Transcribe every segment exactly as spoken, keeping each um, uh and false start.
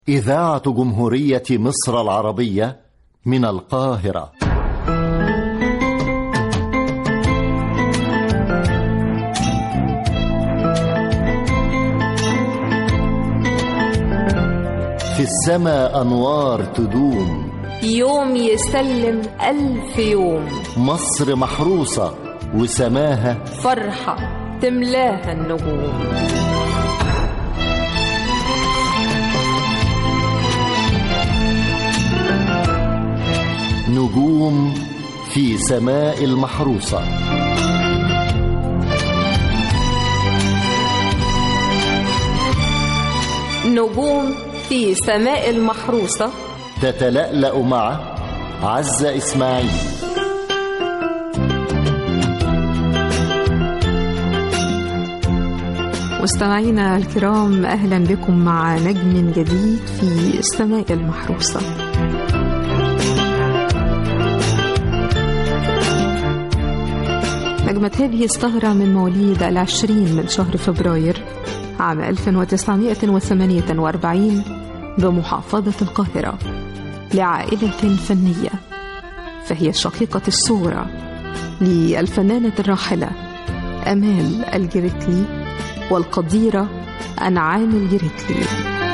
إذاعة جمهورية مصر العربية من القاهرة. في السماء أنوار تدوم، يوم يسلم ألف يوم. مصر محروسة وسماها فرحة تملاها النجوم. نجوم في سماء المحروسة. نجوم في سماء المحروسة تتلألأ مع عزة إسماعيل. مستمعينا الكرام، أهلا بكم مع نجم جديد في السماء المحروسة. نجمة هذه السهرة من مواليد العشرين من شهر فبراير عام ألف وتسعمائة وثمانية وأربعين بمحافظة القاهرة، لعائلة فنية، فهي شقيقة الصورة للفنانة الراحلة أمال الجريتلي والقديرة أنعام الجريتلي.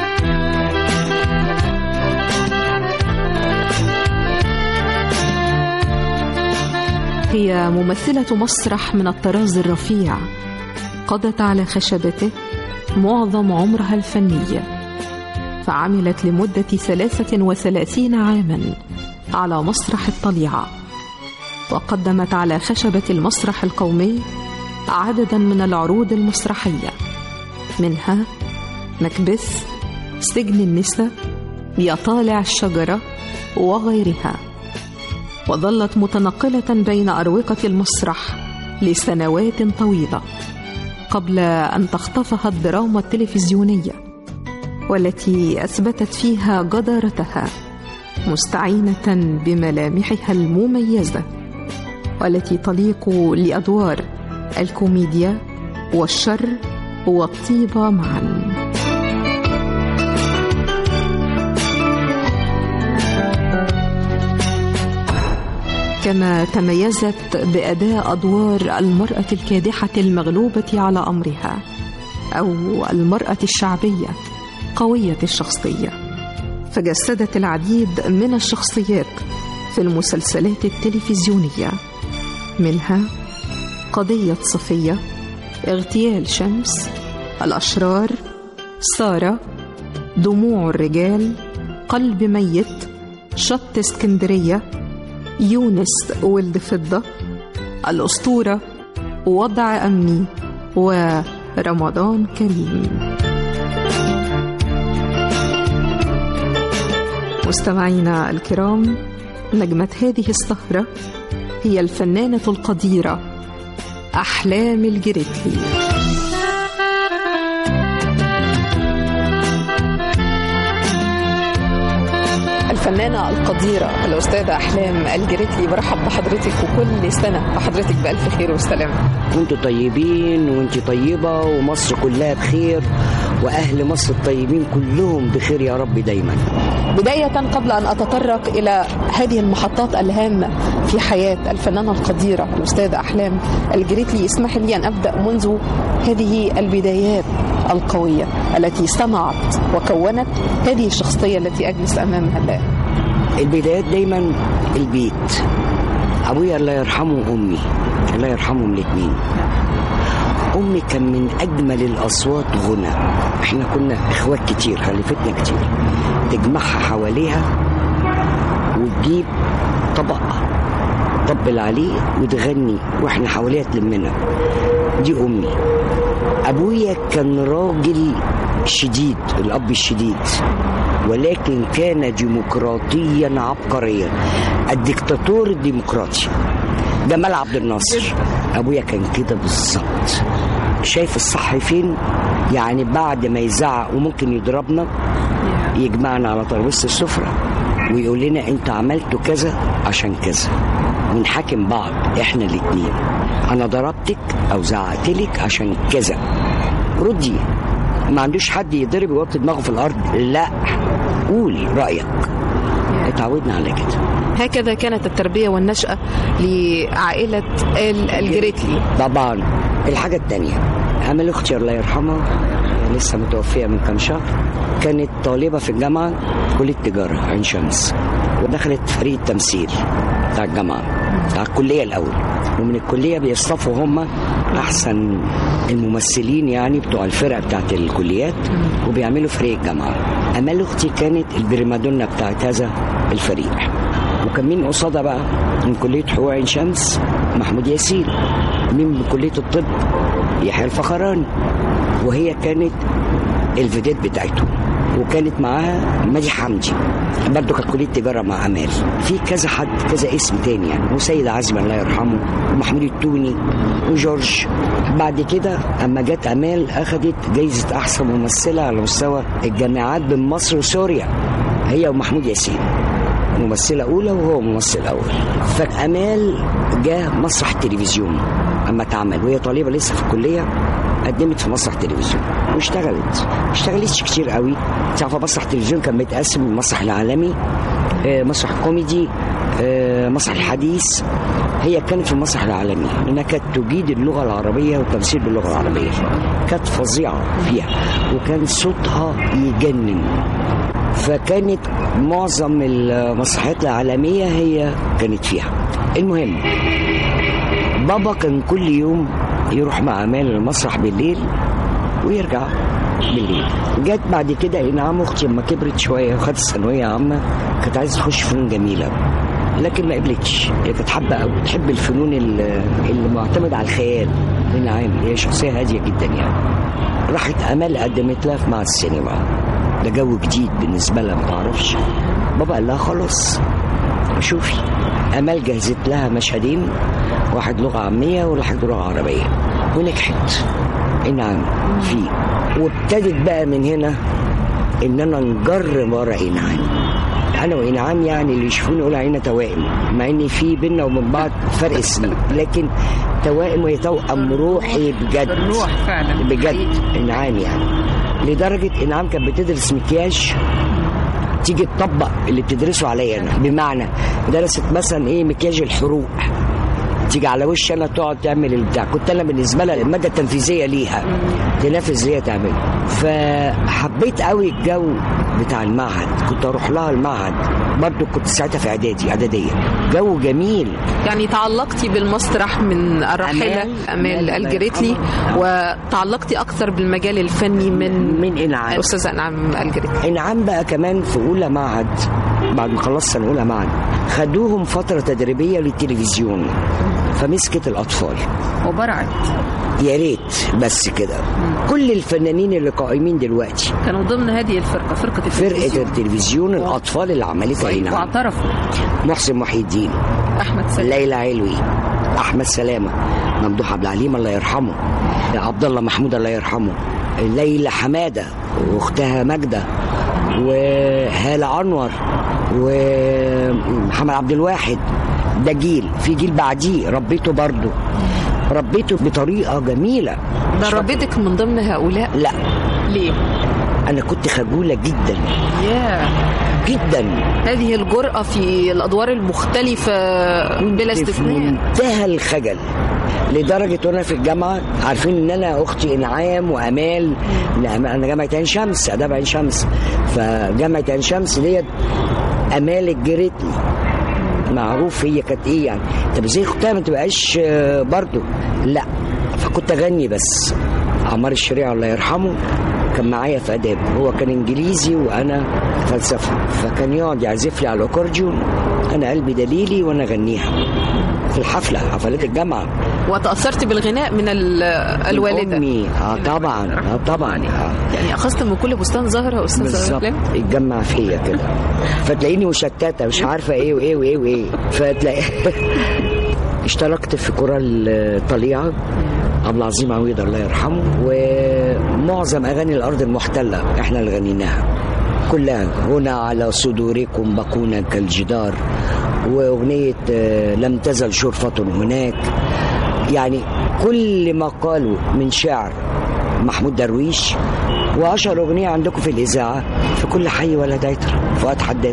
هي ممثلة مسرح من الطراز الرفيع، قضت على خشبته معظم عمرها الفني، فعملت لمدة ثلاثة وثلاثين عاما على مسرح الطليعة، وقدمت على خشبة المسرح القومي عددا من العروض المسرحية، منها مكبث، سجن النساء، يا طالع الشجرة وغيرها. وظلت متنقلة بين أروقة المسرح لسنوات طويلة قبل أن تخطفها الدراما التلفزيونية، والتي أثبتت فيها جدارتها مستعينة بملامحها المميزة، والتي تليق لأدوار الكوميديا والشر والطيبة معا. كما تميزت بأداء أدوار المرأة الكادحة المغلوبة على أمرها، أو المرأة الشعبية قوية الشخصية، فجسدت العديد من الشخصيات في المسلسلات التلفزيونية، منها قضية صفية، اغتيال شمس، الأشرار، سارة، دموع الرجال، قلب ميت، شط اسكندرية، يونس ولد فضة، الأسطورة، وضع أمني، ورمضان كريم. مستمعينا الكرام، نجمة هذه السهرة هي الفنانة القديرة أحلام الجريتلي. الفنانة القديرة الأستاذة أحلام الجريتلي، برحب بحضرتك وكل سنة وحضرتك بألف خير وسلامة. كنتوا طيبين وانت طيبة، ومصر كلها بخير، وأهل مصر الطيبين كلهم بخير يا رب دايما. بداية قبل أن أتطرق إلى هذه المحطات الهامة في حياة الفنانة القديرة الأستاذة أحلام الجريتلي، اسمح لي أن أبدأ منذ هذه البدايات القوية التي صنعت وكونت هذه الشخصية التي أجلس أمامها الآن. البدايات دايما البيت. أبويا الله يرحمه، أمي الله يرحمهم الاثنين. أمي كان من أجمل الأصوات غنى، إحنا كنا إخوات كتير، خلفتنا كتير، تجمعها حواليها وتجيب طبق طبل عليه وتغني وإحنا حواليها تلمنا. دي أمي. أبويا كان راجل شديد، الأب الشديد، ولكن كان ديمقراطيا عبقريا، الدكتاتور الديمقراطي جمال عبد الناصر. أبويا كان كده بالظبط، شايف الصح فين، يعني بعد ما يزعق وممكن يضربنا يجمعنا على ترابيزة السفرة ويقول لنا انت عملتوا كذا عشان كذا، ونحاكم بعض احنا الاتنين، انا ضربتك او زعقتلك عشان كذا، ردي. ما عندوش حد يضرب يوطي دماغه في الارض، لا، قول رأيك. اتعودنا على كده. هكذا كانت التربية والنشأة لعائلة آل الجريتلي. طبعا. الحاجة التانية، أمل أختي الله يرحمها لسه متوفية من كام شهر، كانت طالبة في الجامعة كلية تجارة عين شمس، ودخلت فريق التمثيل بتاع الجامعة بتاع الكلية الأول، ومن الكلية بيصطفوا هم أحسن الممثلين يعني بتوع الفرق بتاعت الكليات، وبيعملوا فريق الجامعة. أمل أختي كانت البريمادونا بتاعت هذا الفريق. وكان مين قصادها بقى من كلية حقوق عين شمس؟ محمود ياسين. مين من كلية الطب؟ يحيى الفخراني. وهي كانت الفيديت بتاعته، وكانت معاها ماجي حمدي برضه كانت كلية تجارة مع أمال. في كذا حد كذا اسم تاني يعني، وسيد عزمي الله يرحمه، ومحمود التوني، وجورج. بعد كده أما جت أمال أخدت جايزة أحسن ممثلة على مستوى الجامعات بين مصر وسوريا، هي ومحمود ياسين، ممثلة أولى وهو ممثل أول. فأمال جاء مسرح التلفزيون أما تعمل، وهي طالبة لسه في الكلية، قدمت في مسرح التلفزيون واشتغلت. اشتغلتش كتير قوي. تعرف مسرح التلفزيون كان متقسم المسرح العالمي، مسرح كوميدي، مسرح الحديث. هي كانت في المسرح العالمي لأنها كانت تجيد اللغة العربية والتمثيل باللغة العربية، كانت فظيعة فيها، وكان صوتها يجنن. فكانت معظم المسرحيات العالمية هي كانت فيها. المهم بابا كان كل يوم يروح مع أمال المسرح بالليل ويرجع بالليل. جت بعد كده إنعام أختي لما كبرت شوية وخدت الثانوية عامة، كانت عايزة تخش فنون جميلة لكن ما قبلتش. هي كانت حابة أوي تحب الفنون اللي معتمدة على الخيال. إنعام هي شخصية هادية جدا يعني. راحت أمال قدمت لها في معهد السينما، ده جو جديد بالنسبة لها ما تعرفش. بابا قال لها خلاص شوفي. أمال جهزت لها مشهدين، واحد لغة عامية وواحد لغة عربية، ونجحت إنعام فيه. وابتدت بقى من هنا إن أنا نجر ورا إنعام. أنا وإنعام يعني اللي يشوفوني يقولوا علينا توائم، مع إن في بينا ومن بعض فرق سنين، لكن توائم وهي توأم روحي بجد. الروح فعلا بجد. إنعام يعني لدرجة إنعام كانت بتدرس مكياج تيجي تطبق اللي بتدرسه عليا أنا. بمعنى درست مثلا إيه مكياج الحروق، تيجي على وش أنا تقعد تعمل البتاع. كنت أنا بالنسبة لها المادة التنفيذية ليها تنافس هي تعمل. فحبيت قوي الجو بتاع المعهد، كنت أروح لها المعهد برضو، كنت ساعتها في إعدادي إعدادية. جو جميل يعني. تعلقتي بالمسرح من الراحلة أمال الجريتلي، وتعلقتي أكثر بالمجال الفني من من إنعام، أستاذة إنعام الجريتلي. إنعام بقى كمان في أولى معهد، بعد ما خلصت سنة أولى معهد خدوهم فترة تدريبية للتلفزيون، فمسكت الأطفال وبرعت. يا ريت بس كده. كل الفنانين اللي قائمين دلوقتي كانوا ضمن هذه الفرقة، فرقة التلفزيون. فرقة التلفزيون الأطفال اللي عملتها هنا. واعترفوا محسن محي الدين، أحمد سلامة، ليلى علوي، أحمد سلامة، ممدوح عبد العليم الله يرحمه، عبد الله محمود الله يرحمه، ليلى حمادة واختها ماجدة، وهالة أنور، ومحمد عبد الواحد. ده جيل. في جيل بعديه ربيته برضو، ربيته بطريقة جميلة. ده ربيتك من ضمن هؤلاء؟ لا. ليه؟ أنا كنت خجولة جدا. yeah. جدا. هذه الجرأة في الأدوار المختلفة بلا استثناء. منتهى الخجل، لدرجة وانا في الجامعة عارفين ان انا اختي انعام وامال. انا جامعة عين شمس، اداب عين شمس، فجامعة عين شمس ديت امال الجريتلي معروف هي كانت ايه يعني. طب ازاي اختها ما تبقاش برضو؟ لا. فكنت اغني بس. عمار الشريعة الله يرحمه كان معايا في اداب، هو كان انجليزي وانا فلسفه، فكان يقعد يعزف لي على الاكورديون، انا قلبي دليلي وانا اغنيها في الحفله، حفلات الجامعه. وتاثرت بالغناء من الوالده؟ امي. اه طبعا. اه طبعا. آه. يعني اخذت من كل بستان زهره استاذه بالظبط، اتجمع فيا كده، فتلاقيني مشتته مش عارفه ايه وايه وايه وايه، فتلاقي اشتركت في كورال الطليعه عبد العظيم عويض الله يرحمه، ومعظم اغاني الارض المحتله احنا اللي غنيناها كلها. هنا على صدوركم بقونا كالجدار، واغنيه لم تزل شرفه هناك. يعني كل ما قالوا من شعر محمود درويش واشهر اغنيه عندكم في الاذاعه في كل حي ولا دايتر فؤاد حداد.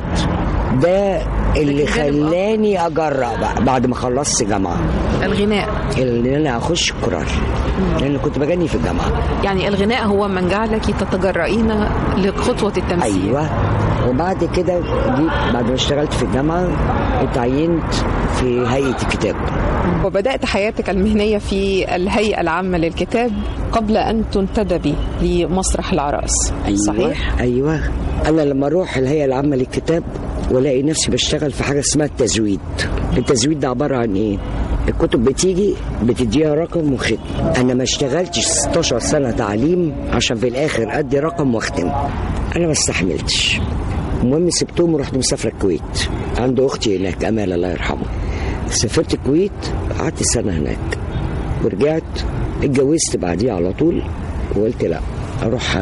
ده اللي خلاني اجرأ بقى بعد ما خلصت جامعه الغناء، اللي انا اخش الكورال لان كنت بغني في الجامعه. يعني الغناء هو من جعلك تتجرئين لخطوه التمثيل. ايوه. وبعد كده جيت بعد ما اشتغلت في الجامعه اتعينت في هيئه الكتاب. وبدأت حياتك المهنية في الهيئة العامة للكتاب قبل أن تنتدبي لمسرح العراس. أيوة. صحيح؟ أيوة. أنا لما أروح الهيئة العامة للكتاب ولاقي نفسي بشتغل في حاجة اسمها التزويد. التزويد ده عبارة عن إيه؟ الكتب بتيجي بتديها رقم وختم. أنا ما اشتغلتش ستاشر سنة تعليم عشان في الآخر أدي رقم واختم. أنا ما استحملتش. المهم سبتهم ورحت مسافرة الكويت عند أختي هناك أمال الله يرحمه. سافرت الكويت قعدت سنة هناك ورجعت اتجوزت بعديه على طول وقلت لا أروح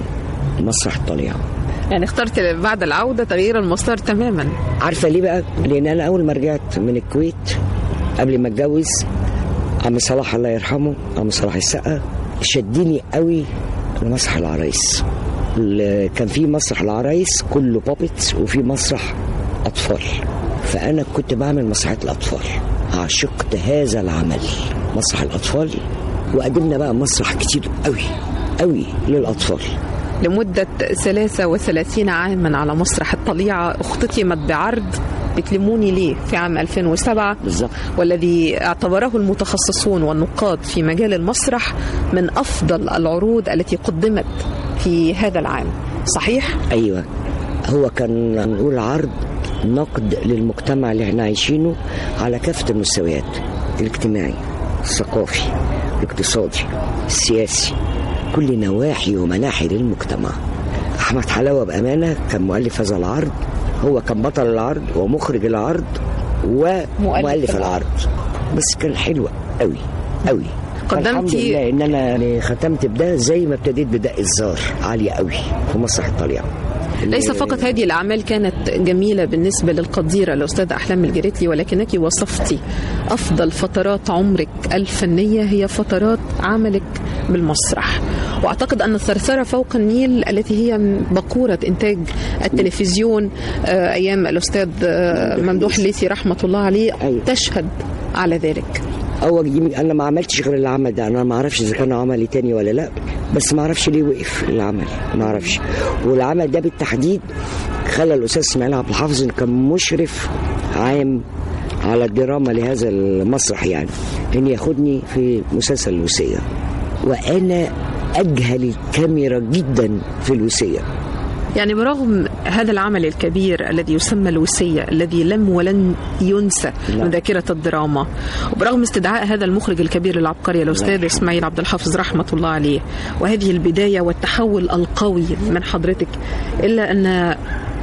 مسرح الطليعة. يعني اخترت بعد العودة تغيير المسار تماما. عارفة ليه بقى؟ لأن أنا أول ما رجعت من الكويت قبل ما اتجوز عم صلاح الله يرحمه عم صلاح السقا شدني قوي لمسرح العرايس. كان في مسرح العرايس كله بابتس وفي مسرح أطفال، فأنا كنت بعمل مسرحيات الأطفال. عشقت هذا العمل مسرح الأطفال وقدمنا بقى مسرح كتير قوي قوي للأطفال لمدة ثلاثة وثلاثين عاما على مسرح الطليعة. اختتمت بعرض بتلموني ليه في عام ألفين وسبعة بالظبط، والذي اعتبره المتخصصون والنقاد في مجال المسرح من أفضل العروض التي قدمت في هذا العام. صحيح؟ أيوة. هو كان نقول عرض نقد للمجتمع اللي احنا عايشينه على كافة المستويات، الاجتماعي، الثقافي، الاقتصادي، السياسي، كل نواحي ومناحي للمجتمع. أحمد حلاوة بأمانة كان مؤلف هذا العرض، هو كان بطل العرض ومخرج العرض ومؤلف العرض، بس كان حلوة قوي قوي. الحمد لله ان انا ختمت بده زي ما ابتديت بدق الزار عالية قوي في مسرح الطليعة. ليس فقط هذه الأعمال كانت جميلة بالنسبة للقديرة الأستاذة أحلام الجريتلي، ولكنك وصفتي أفضل فترات عمرك الفنية هي فترات عملك بالمسرح. وأعتقد أن الثرثرة فوق النيل التي هي بقورة إنتاج التلفزيون أيام الأستاذ ممدوح الليثي رحمة الله عليه تشهد على ذلك. أول أنا ما عملتش غير العمل ده، أنا ما أعرفش إذا كان عملي تاني ولا لا، بس ما أعرفش ليه وقف العمل، ما أعرفش. والعمل ده بالتحديد خلى الأستاذ إسماعيل عبد الحافظ اللي كان مشرف عام على الدراما لهذا المسرح يعني إن ياخدني في مسلسل الوصية، وأنا أجهل الكاميرا جدا في الوصية. يعني برغم هذا العمل الكبير الذي يسمى الوصية الذي لم ولن ينسى من ذاكرة الدراما، وبرغم استدعاء هذا المخرج الكبير العبقري الأستاذ إسماعيل عبد الحافظ رحمة الله عليه وهذه البداية والتحول القوي من حضرتك، إلا أن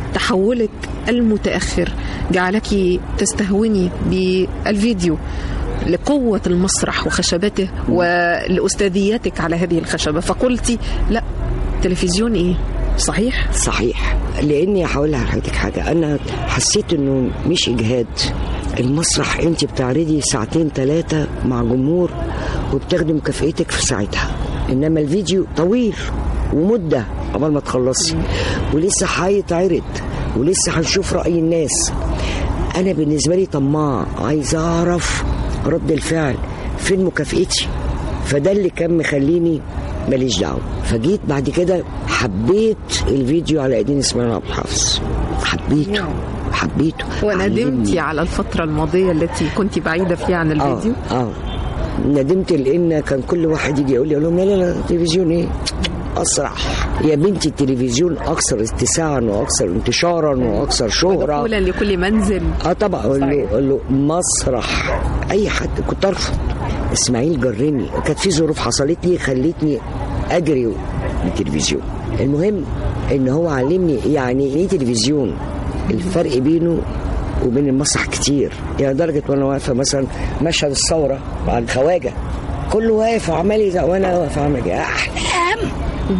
تحولك المتأخر جعلك تستهوني بالفيديو لقوة المسرح وخشبته ولأستاذيتك على هذه الخشبة، فقلتي لا تلفزيون إيه؟ صحيح؟ صحيح، لأني هقول لحضرتك حاجة، أنا حسيت إنه مش إجهاد. المسرح أنت بتعرضي ساعتين ثلاثة مع جمهور وبتاخدي مكافئتك في ساعتها، إنما الفيديو طويل ومدة قبل ما تخلصي ولسه هيتعرض ولسه هنشوف رأي الناس. أنا بالنسبة لي طماع، عايز أعرف رد الفعل، فين مكافئتي، فده اللي كان مخليني ماليش دعوه. فجيت بعد كده حبيت الفيديو على ايدين اسماعيل عبد الحافظ، حبيته حبيته وندمتي على الفتره الماضيه التي كنت بعيده فيها عن الفيديو؟ اه, آه. ندمت لان كان كل واحد يجي يقول لي اقول لهم لا لا لا التلفزيون ايه اسرع يا بنتي، التلفزيون اكثر اتساعا واكثر انتشارا واكثر شهره ودخولا لكل منزل. اه طبعا. اقول له اقول له مسرح اي حد كنت ارفض. اسماعيل جرني، كانت في ظروف حصلت لي خلتني اجري بالتلفزيون. المهم ان هو علمني يعني ايه تلفزيون، الفرق بينه وبين المسرح كتير، يعني درجه وانا واقفه مثلا مشهد الثوره مع الخواجه كله واقف وعمال وانا واقف عمال احلام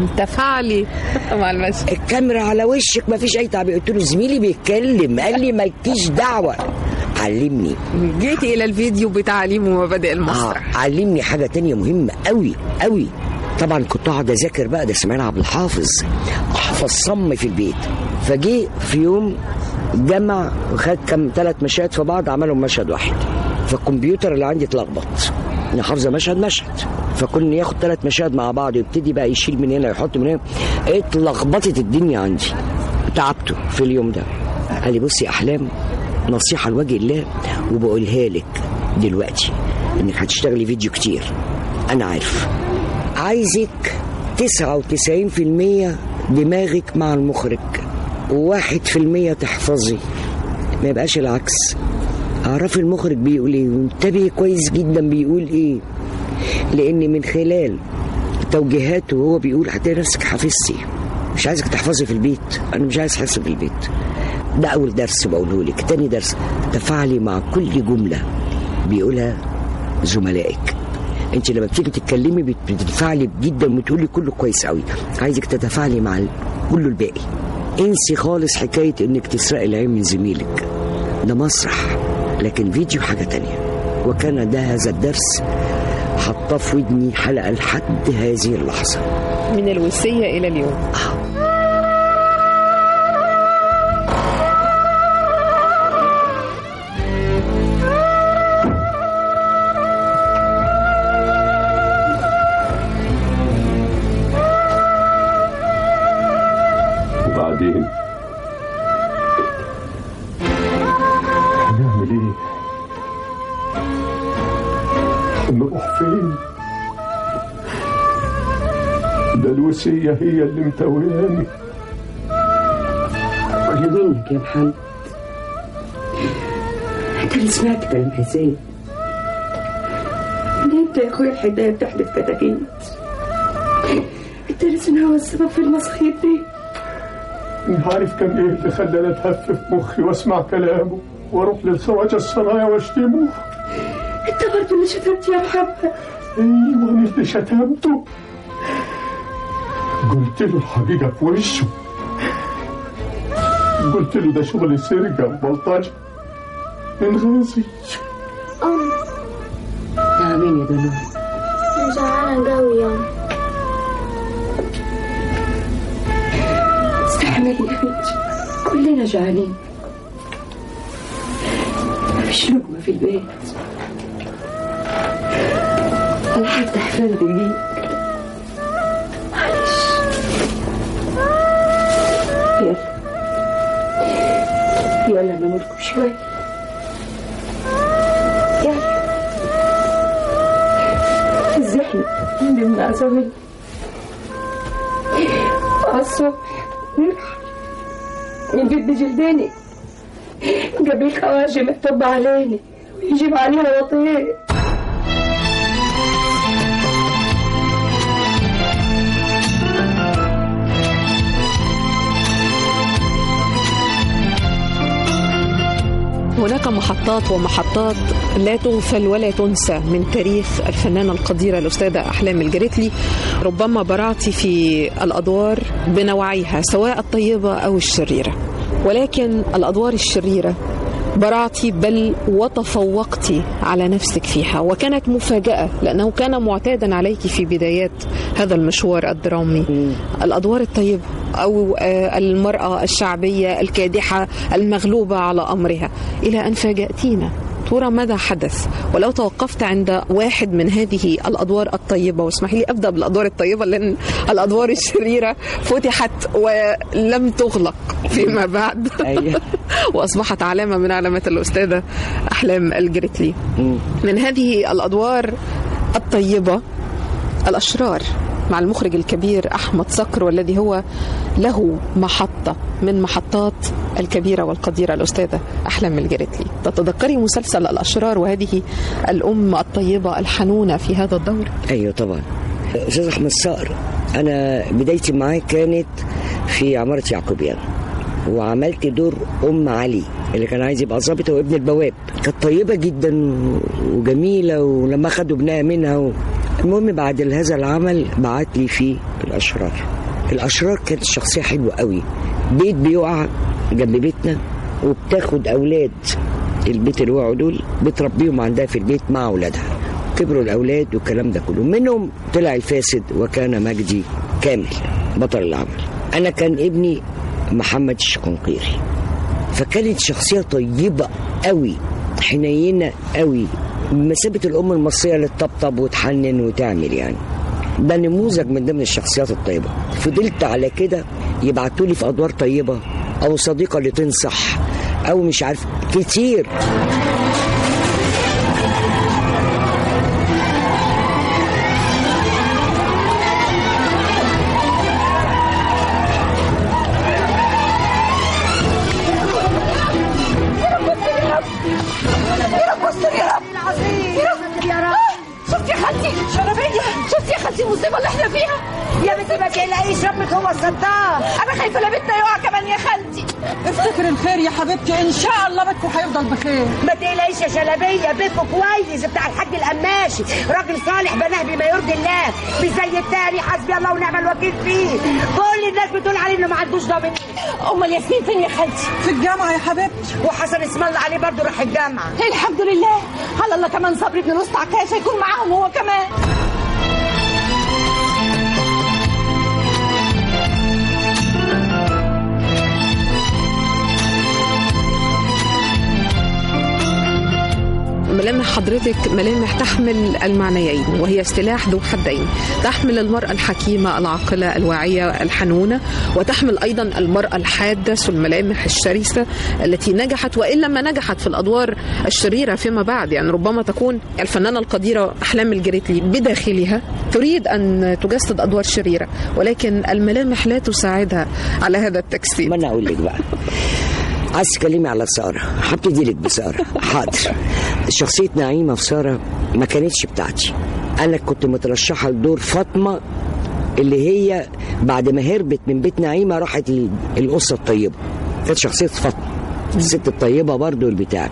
تفاعلي مع المشهد، الكاميرا على وشك ما فيش اي تعبير. قلت له زميلي بيتكلم، قال لي مالكيش دعوه. علمني. جيتي الى الفيديو بتعليم ومبادئ المسرح. آه. علمني حاجه تانية مهمه قوي قوي، طبعا كنت اقعد اذاكر بقى، ده اسماعيل عبد الحافظ، احفظ صم في البيت. فجي في يوم جمع وخد كم ثلاث مشاهد في بعض عملهم مشهد واحد، فالكمبيوتر اللي عندي اتلخبط، انا حافظه مشهد مشهد، فكنا ياخد ثلاث مشاهد مع بعض ويبتدي بقى يشيل من هنا يحط من هنا، اتلخبطت الدنيا عندي. تعبته في اليوم ده. قال لي بصي يا احلام، نصيحه لوجه الله وبقولها لك دلوقتي، انك هتشتغلي فيديو كتير، انا عارف، عايزك تسعة وتسعين في المية دماغك مع المخرج وواحد في المية تحفظي، ما يبقاش العكس. اعرفي المخرج بيقول ايه وانتبهي كويس جدا بيقول ايه، لان من خلال توجيهاته وهو بيقول هتلاقي نفسك حافظتي. مش عايزك تحفظي في البيت، انا مش عايز حفظ في البيت. ده اول درس بقوله لك. تاني درس، تفاعلي مع كل جمله بيقولها زملائك. انت لما بتيجي تتكلمي بتتفاعلي جدا وتقولي كله كويس قوي، عايزك تتفاعلي مع كله الباقي. انسي خالص حكايه انك تسرقي العين من زميلك، ده مسرح، لكن فيديو حاجه تانية. وكان ده هذا الدرس حطاه في ودني حلقه لحد هذه اللحظه، من الوصيه الى اليوم. وبعدين هنعمل ايه؟ نروح فين؟ ده الوصية هي اللي متوهاني. خلي منك يا محمد، انت اللي سمعت كلام حسين. ليه انت يا اخويا الحدايه بتحدث كتاكيت؟ انت لازم هو السبب في المصايب دي. انت عارف كان ايه اللي خلاني اتهفف مخي واسمع كلامه واروح للخواجه الصنايع واشتمه؟ انت برضه اللي شتمت يا محمد. ايوه انا اللي شتمته، قلت له الحقيقه في وشه، قلت له ده شغل سرقه وبلطجه من غازي. ام تعبين يا دنيا، انا جعانه قوي يا ام. استحملي يا بنتي، كلنا جعانين، مفيش لقمه في البيت. انا حتى حفال دقيق، معلش. يلا يلا نملكم شوي، يلا في الزحمة نمنع زمن الصبح نلحق من جد جلداني قبل خواجم يطب علينا ويجيب علينا وطير. هناك محطات ومحطات لا تغفل ولا تنسى من تاريخ الفنانة القديرة الأستاذة أحلام الجريتلي. ربما برعتي في الأدوار بنوعيها سواء الطيبة أو الشريرة، ولكن الأدوار الشريرة برعتي بل وتفوقتي على نفسك فيها، وكانت مفاجأة لأنه كان معتادا عليك في بدايات هذا المشوار الدرامي الأدوار الطيبة أو المرأة الشعبية الكادحة المغلوبة على أمرها، إلى أن فاجأتينا. ترى ماذا حدث؟ ولو توقفت عند واحد من هذه الأدوار الطيبة، واسمحي لي أبدأ بالأدوار الطيبة لأن الأدوار الشريرة فتحت ولم تغلق فيما بعد وأصبحت علامة من علامات الأستاذة أحلام الجريتلي. من هذه الأدوار الطيبة الأشرار مع المخرج الكبير أحمد صقر، والذي هو له محطة من محطات الكبيرة والقديرة الأستاذة أحلام الجريتلي. تتذكري مسلسل الأشرار وهذه الأم الطيبة الحنونة في هذا الدور؟ أيوة طبعا. أستاذ أحمد صقر أنا بدايتي معاه كانت في عمارة يعقوبيان، وعملت دور أم علي اللي كان عايز يبقى ظابط وابن البواب. كانت طيبة جدا وجميلة، ولما خدوا ابنها منها و... المهم بعد هذا العمل بعت لي فيه الأشرار. الأشرار كانت شخصية حلوة قوي، بيت بيقع جنب بيتنا وبتاخد أولاد البيت اللي وقعوا دول بتربيهم عندها في البيت مع أولادها. كبروا الاولاد والكلام ده كله. منهم طلع الفاسد وكان مجدي كامل بطل العمل. انا كان ابني محمد الشقنقيري، فكانت شخصيه طيبه قوي، حنينه قوي، بمثابه الام المصريه اللي تطبطب وتحنن وتعمل. يعني ده نموذج من ضمن الشخصيات الطيبه. فضلت على كده يبعتوا لي في ادوار طيبه، او صديقه اللي تنصح، او مش عارف كتير. المصيبه اللي احنا فيها يا بنتي. ما تقلقيش، ربك هو الستار. انا خايفه لا بيتنا يقع كمان يا خالتي. افتكر الخير يا حبيبتي، ان شاء الله بيتكم هيفضل بخير. ما تقلقيش يا شلبيه، بيتكم كويس بتاع الحاج القماشي، راجل صالح بناه بما يرضي الله، مش زي التاني حسبي الله ونعم الوكيل فيه. كل الناس بتقول عليه انه ما عندوش ضامن. امال ياسمين فين يا خالتي؟ في الجامعه يا حبيبتي. وحسن اسم الله عليه برضه راح الجامعه. الحمد لله. على الله كمان صبري ابن الوسط عكاشه يكون معاهم هو كمان. ملامح حضرتك ملامح تحمل المعنيين، وهي سلاح ذو حدين. تحمل المرأة الحكيمة العاقلة الواعية الحنونة، وتحمل أيضا المرأة الحادة الملامح الشرسة التي نجحت، وإن لما نجحت في الأدوار الشريرة فيما بعد. يعني ربما تكون الفنانة القديرة أحلام الجريتلي بداخلها تريد أن تجسد أدوار شريرة، ولكن الملامح لا تساعدها على هذا التجسيد. ما أنا أقول لك بقى، عايز تكلمي على سارة، هبتدي لك بسارة. حاضر. شخصية نعيمة في سارة ما كانتش بتاعتي. أنا كنت مترشحة لدور فاطمة، اللي هي بعد ما هربت من بيت نعيمة راحت القصة الطيبة. كانت شخصية فاطمة الست الطيبة برضو البتاع.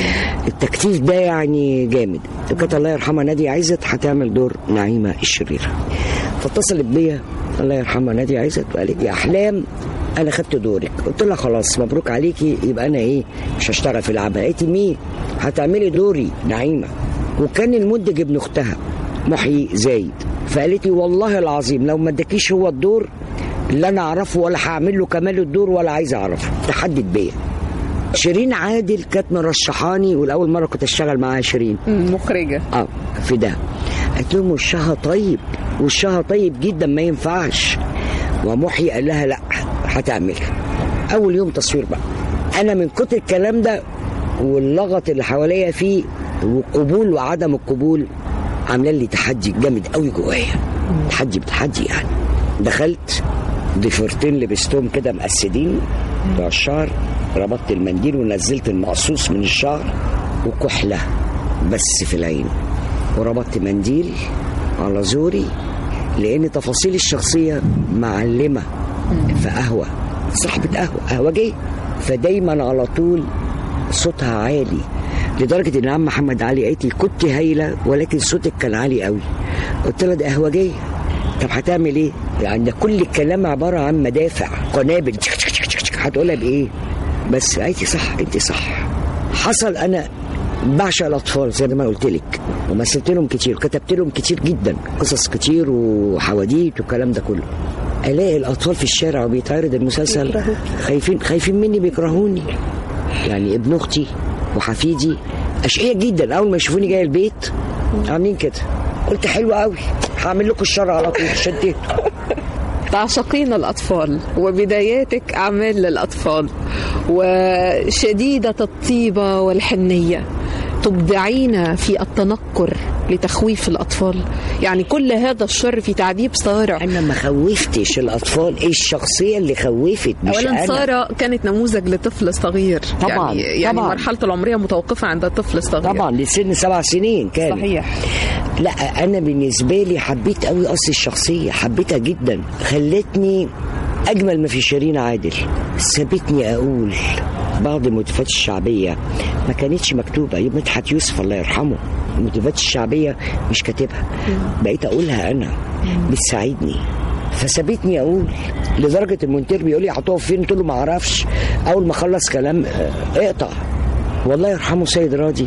التكتيف ده يعني جامد. كانت الله يرحمها نادية عزت هتعمل دور نعيمة الشريرة، فاتصلت بيا الله يرحمها نادية عزت وقالت لي أحلام انا خدت دورك. قلت لها خلاص مبروك عليكي، يبقى انا ايه مش هشتغل في العمل. قالت مين هتعملي دوري نعيمه؟ وكان المنتج ابن اختها محيي زايد. فقالت لي والله العظيم لو ما اداكيش هو الدور اللي انا اعرفه ولا هعمل له كمال الدور ولا عايز اعرفه. تحدد بيا. شيرين عادل كانت مرشحاني، والاول مره كنت اشتغل معاها شيرين مخرجه اه في ده. قلت لهم وشها طيب، وشها طيب جدا ما ينفعش. ومحيي قال لها لا هتعملها. اول يوم تصوير بقى انا من كتر الكلام ده واللغط اللي حواليا فيه والقبول وعدم القبول عامله لي تحدي جامد قوي جوايا. تحدي بتحدي يعني. دخلت ضفيرتين لبستهم كده مقسدين بتوع الشعر، ربطت المنديل ونزلت المقصوص من الشعر، وكحله بس في العين، وربطت منديل على زوري، لان تفاصيل الشخصيه معلمه في قهوه، صاحبه قهوه قهوجيه، فدايما على طول صوتها عالي، لدرجه ان عم محمد علي قالت لي كنت هايله ولكن صوتك كان عالي قوي. قلت لها ده قهوجيه. طب هتعمل ايه؟ يعني ده كل الكلام عباره عن مدافع قنابل، هتقولها بايه؟ بس قالت لي صح، انت صح. حصل انا بعشق الاطفال زي ما قلت لك، ومثلت لهم كتير، كتبت لهم كتير جدا، قصص كتير وحواديت والكلام ده كله. الاقي الاطفال في الشارع وبيتعرض المسلسل خايفين خايفين مني، بيكرهوني. يعني ابن اختي وحفيدي اشقياء جدا، اول ما يشوفوني جاي البيت عاملين كده. قلت حلو قوي، هعمل لكم الشر على طول. شديته. تعشقين الأطفال وبداياتك أعمال للأطفال، وشديدة الطيبة والحنية، تبدعين في التنكر لتخويف الأطفال. يعني كل هذا الشر في تعذيب سارة. أنا ما خوفتش الأطفال، إيه الشخصية اللي خوفت مش أولا أنا. سارة كانت نموذج لطفل صغير، طبعا يعني, يعني طبعا. مرحلة العمرية متوقفة عند الطفل الصغير طبعا لسن سبع سنين كان. صحيح. لا أنا بالنسبة لي حبيت قوي أصل الشخصية، حبيتها جدا، خلتني أجمل ما في شيرين عادل. سابتني أقول بعض الموتيفات الشعبية ما كانتش مكتوبة. مدحت يوسف الله يرحمه الموتيفات الشعبية مش كاتبها، بقيت أقولها أنا، بتساعدني. فسابتني أقول، لدرجة المونتير بيقول لي هتقف فين؟ قلت له ما أعرفش. أول ما خلص كلام اقطع. والله يرحمه سيد راضي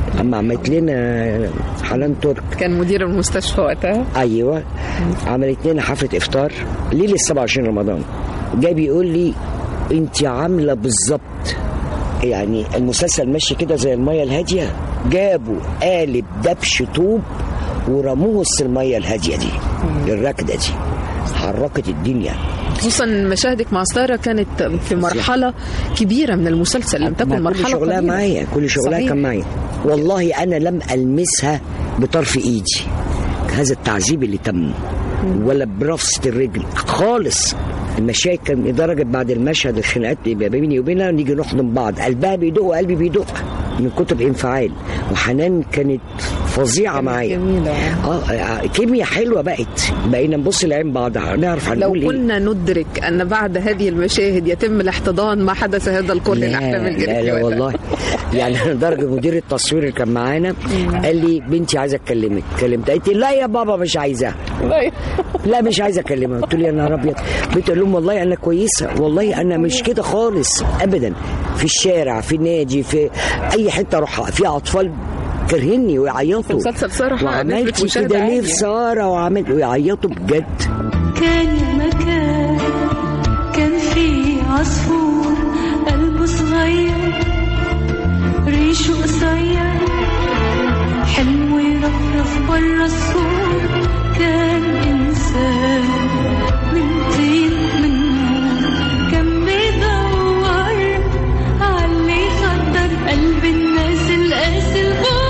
اما عملت لنا حنان ترك، كان مدير المستشفى وقتها. ايوه، عملت لنا حفله افطار ليله سبعة وعشرين رمضان. جاي بيقول لي انت عامله بالظبط، يعني المسلسل ماشي كده زي الميه الهاديه، جابوا قالب دبش طوب ورموه وسط الميه الهاديه دي. الركده دي حركت الدنيا، خصوصا مشاهدك مع سارة كانت في مرحلة كبيرة من المسلسل، لم تكن مرحلة كل شغلها قليلة. معايا، كل شغلها كان معايا. والله أنا لم ألمسها بطرف إيدي هذا التعذيب اللي تم، ولا برفسة الرجل خالص. المشاهد كان لدرجة بعد المشهد الخناقات بيني وبينها نيجي نحضن بعض، قلبها بيدق وقلبي بيدق من كتر انفعال. وحنان كانت فظيعة معايا، اه كيمياء حلوة بقت، بقينا نبص لعين بعض نعرف هنقول لو كنا إيه؟ ندرك أن بعد هذه المشاهد يتم الاحتضان ما حدث هذا الكل نحلم الجريمة. لا لا والله يعني لدرجة مدير التصوير اللي كان معانا قال لي بنتي عايزة أكلمك، كلمت قالت لي لا يا بابا مش عايزة، لا مش عايزة أكلمها. قلت له يا نهار أبيض، بتقول لهم والله أنا كويسة، والله أنا مش كده خالص أبدا. في الشارع، في النادي، في أي حتة أروح في أطفال كرهني ويعيطوا، مسلسل سارة وعملت كده ليه في سارة وعملت ويعيطوا بجد. كان مكان كان فيه عصفور قلبه صغير ريشه قصير حلمه يرفرف برا السور، كان إنسان من طين من نور، كان بيدور عاللي يخدر قلب الناس القاسي الغور.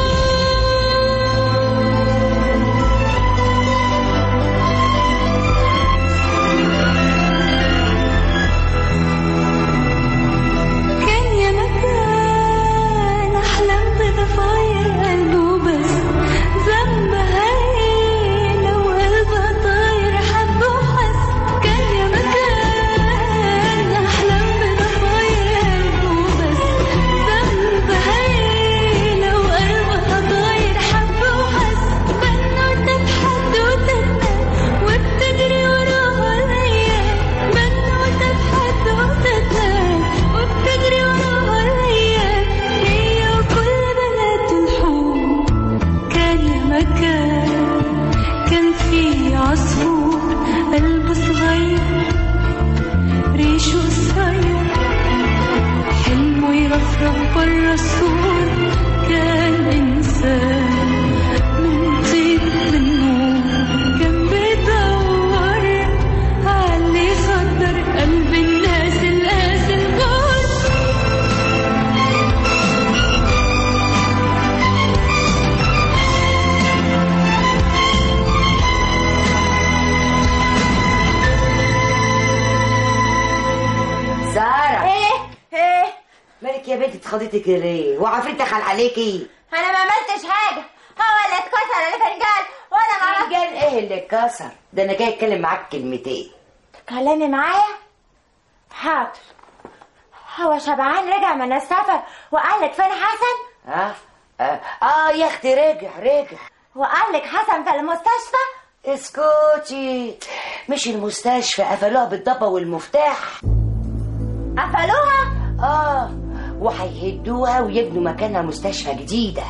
خدتك ليه؟ وعفريتك خل عليكي؟ انا ما عملتش حاجه، هو اللي اتكسر الفنجان وانا ما عملتش. فنجان ايه اللي اتكسر؟ ده انا جاي اتكلم معاك كلمتين. تكلمي معايا؟ حاضر. هو شبعان رجع من السفر وقال لك فين حسن؟ اه اه, آه يا اختي رجع رجع. وقال لك حسن في المستشفى؟ اسكتي، مش المستشفى، قفلوها بالضبه والمفتاح. قفلوها؟ اه، وهيهدوها ويبنوا مكانها مستشفى جديدة.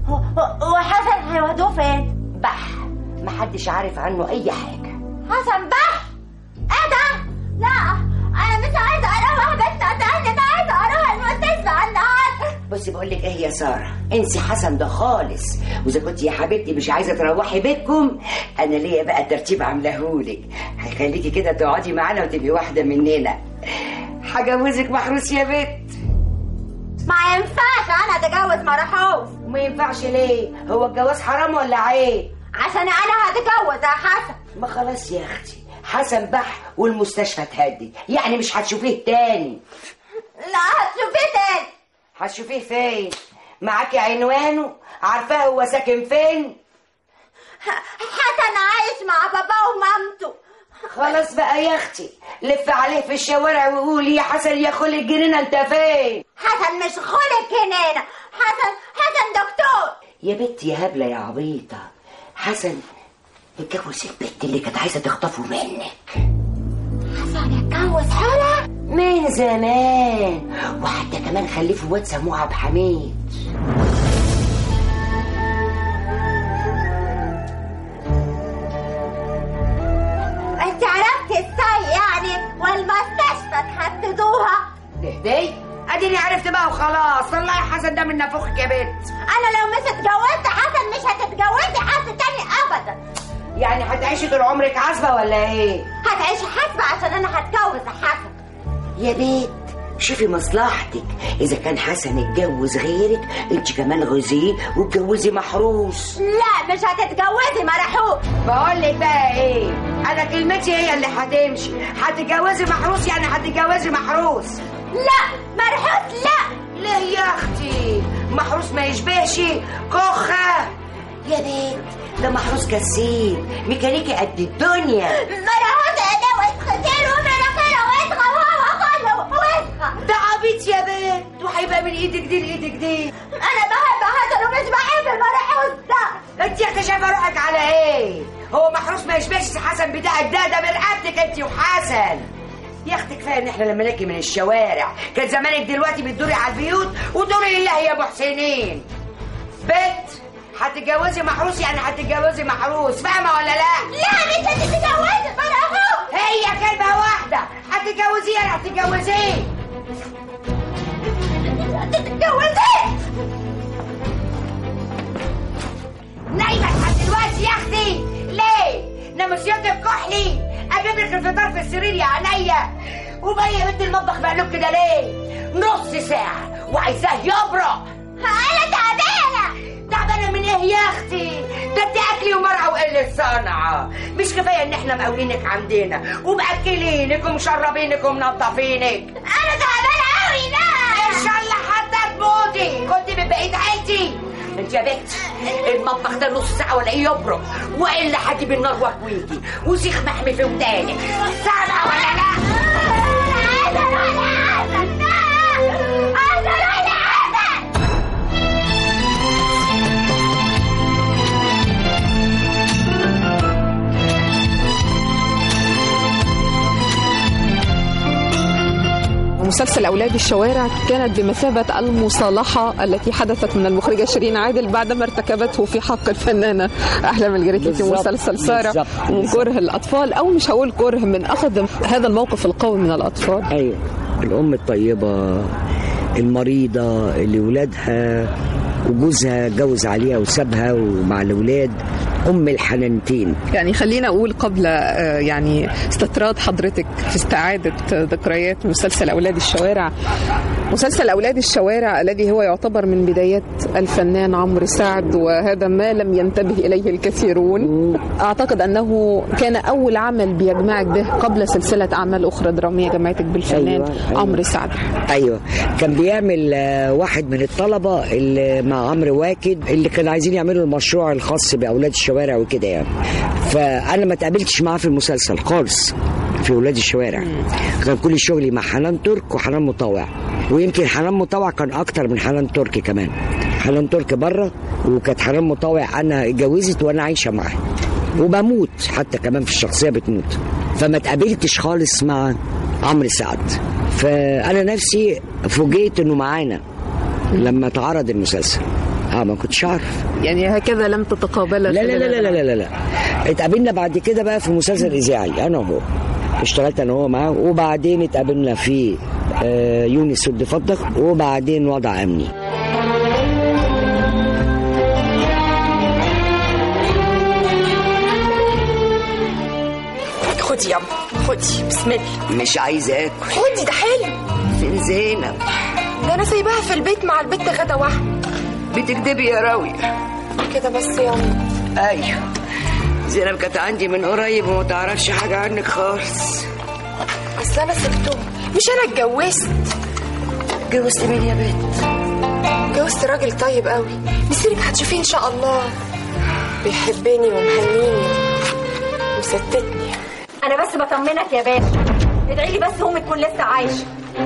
وحسن هيودوه فين؟ بح، محدش عارف عنه أي حاجة. حسن بح؟ ايه ده؟ لا، أنا مش عايزة أروح بيتنا تاني، أنا عايزة أروح المستشفى النهاردة. بصي بقولك إيه يا سارة، انسي حسن ده خالص، وإذا كنت يا حبيبتي مش عايزة تروحي بيتكم أنا ليا بقى ترتيب عاملهولك، هيخليكي كده تقعدي معانا وتبقي واحدة مننا. هجوزك محروس يا بنت. ما ينفعش انا اتجوز مرحوم. ما ينفعش ليه؟ هو الجواز حرام ولا عيب؟ عشان انا هتجوز يا حسن. ما خلاص يا اختي، حسن بح والمستشفى تهدي، يعني مش هتشوفيه تاني. لا هتشوفيه تاني. هتشوفيه فين؟ معاكي عنوانه؟ عارفاه هو ساكن فين؟ حسن عايش مع باباه ومامته. خلاص بقى يا اختي، لف عليه في الشوارع وقولي يا حسن يا خلق الجنينه انت فين؟ حسن مش خلق جنينه، حسن حسن دكتور. يا بنت يا هبله يا عبيطه، حسن اتجوز البنت اللي كانت عايزه تخطفه منك. حسن اتجوز حلا من زمان، وحتى كمان خلفوا واد سموه عبد الحميد. دي اديني عرفت بقى وخلاص. الله يا حسن ده من نافوخك يا بنت. انا لو مش اتجوزت حسن مش هتتجوزي حد تاني ابدا. يعني هتعيشي طول عمرك عازبه ولا ايه؟ هتعيشي حاسبه عشان انا هتجوز حسن. يا بنت شوفي مصلحتك، اذا كان حسن اتجوز غيرك انت كمان غزيه واتجوزي محروس. لا مش هتتجوزي مرحوم. بقول لك بقى ايه، انا كلمتي هي اللي هتمشي. هتتجوزي محروس يعني هتتجوزي محروس. لا مرحوس لا. ليه يا اختي؟ محروس ما يشبهش كخه يا بنت. ده محروس كسيب ميكانيكي قد الدنيا. مرحوس ادوات خطير ومناخيره واسخه وهو كله واسخه. ده عبيط يا بنت، وهيبقى من ايدك دي لايدك دي. انا بحب حسن ومش بحب المرحوس ده. انت يا اختي شايفه روحك على ايه؟ هو محروس ما يشبهش حسن بتاعك ده. ده مرقبتك انت وحسن. يا اختي كفايه ان احنا لما نجي من الشوارع كان زمانك دلوقتي بتدوري على البيوت وتقولي لله يا ابو حسينين. بنت هتتجوزي محروس يعني هتتجوزي محروس، فاهمه ولا لا؟ لا مش هتتجوزي مرحوم. هي كلمه واحده، هتتجوزيه يعني هتتجوزيه. هتتجوزيه نايمه لحد دلوقتي يا اختي ليه؟ نمسيات الكحلي اجيب لك الفطار في السرير يا عينيا. وباقي بنت المطبخ مقلوب كده ليه؟ نص ساعه وعايزاه يبرق. انا تعبانه. تعبانه من ايه يا اختي؟ ده انت اكلي ومرعى وقله صنعه. مش كفايه ان احنا مقاولينك عندنا ومأكلينك ومشربينك ومنضفينك؟ انا تعبانه قوي. لا ان شاء الله حتى تموتي كنت من بقيه عيلتي. انت يا بنت المطبخ ده نص ساعه ولا ايه يبرق، والا هجيب النار واكويكي وسيخ محمي في ودانك. سامعه ولا لا؟ عايزه اروح لحسن. عايزه اروح لحسن. مسلسل أولاد الشوارع كانت بمثابة المصالحة التي حدثت من المخرجة شيرين عادل بعدما ارتكبته في حق الفنانة أحلام الجريتلي في مسلسل سارة، من كره الأطفال، أو مش هقول كره، من أخذ هذا الموقف القوي من الأطفال. أيوة، الأم الطيبة المريضة اللي ولادها وجوزها جوز عليها وسابها ومع الأولاد، أم الحنانتين. يعني خلينا أقول قبل يعني استطراد حضرتك في استعادة ذكريات مسلسل أولاد الشوارع، مسلسل أولاد الشوارع الذي هو يعتبر من بدايات الفنان عمرو سعد، وهذا ما لم ينتبه إليه الكثيرون. أعتقد أنه كان أول عمل بيجمعك به قبل سلسلة أعمال أخرى درامية جمعتك بالفنان أيوة أيوة. عمرو سعد. أيوة، كان بيعمل واحد من الطلبة اللي مع عمرو واكد اللي كانوا عايزين يعملوا المشروع الخاص بأولاد الشوارع وكده يعني. فأنا ما تقابلتش معاه في المسلسل خالص في أولاد الشوارع. كان كل شغلي مع حنان ترك وحنان مطوع، ويمكن حنان مطوع كان أكتر من حنان ترك كمان. حنان ترك بره، وكانت حنان مطوع أنا اتجوزت وأنا عايشة معاه وبموت حتى كمان في الشخصية بتموت. فما تقابلتش خالص مع عمرو سعد. فأنا نفسي فوجئت إنه معانا لما اتعرض المسلسل. اه ما كنتش عارف. يعني هكذا لم تتقابل؟ لا لا لا لا لا لا لا اتقابلنا بعد كده بقى في مسلسل إذاعي أنا وهو، اشتغلت أنا وهو معاه، وبعدين اتقابلنا في آه يونس ود فضخ، وبعدين وضع أمني. خدي يا خدي بسم الله. مش عايزة آكل. خدي ده حلو. فين زينب؟ ده أنا سايباها في البيت مع البت غدا واحدة. بتكدبي يا راوية كده بس يا أمي. أيوه، زينب كانت عندي من قريب وما تعرفش حاجة عنك خالص. أصل أنا سبتهم، مش أنا اتجوزت. اتجوزت مين يا بنت؟ اتجوزت راجل طيب قوي، مسيرك هتشوفيه إن شاء الله. بيحبني ومهنيني ومستتني. أنا بس بطمنك يا باشا، ادعي لي بس أمي تكون لسه عايشة.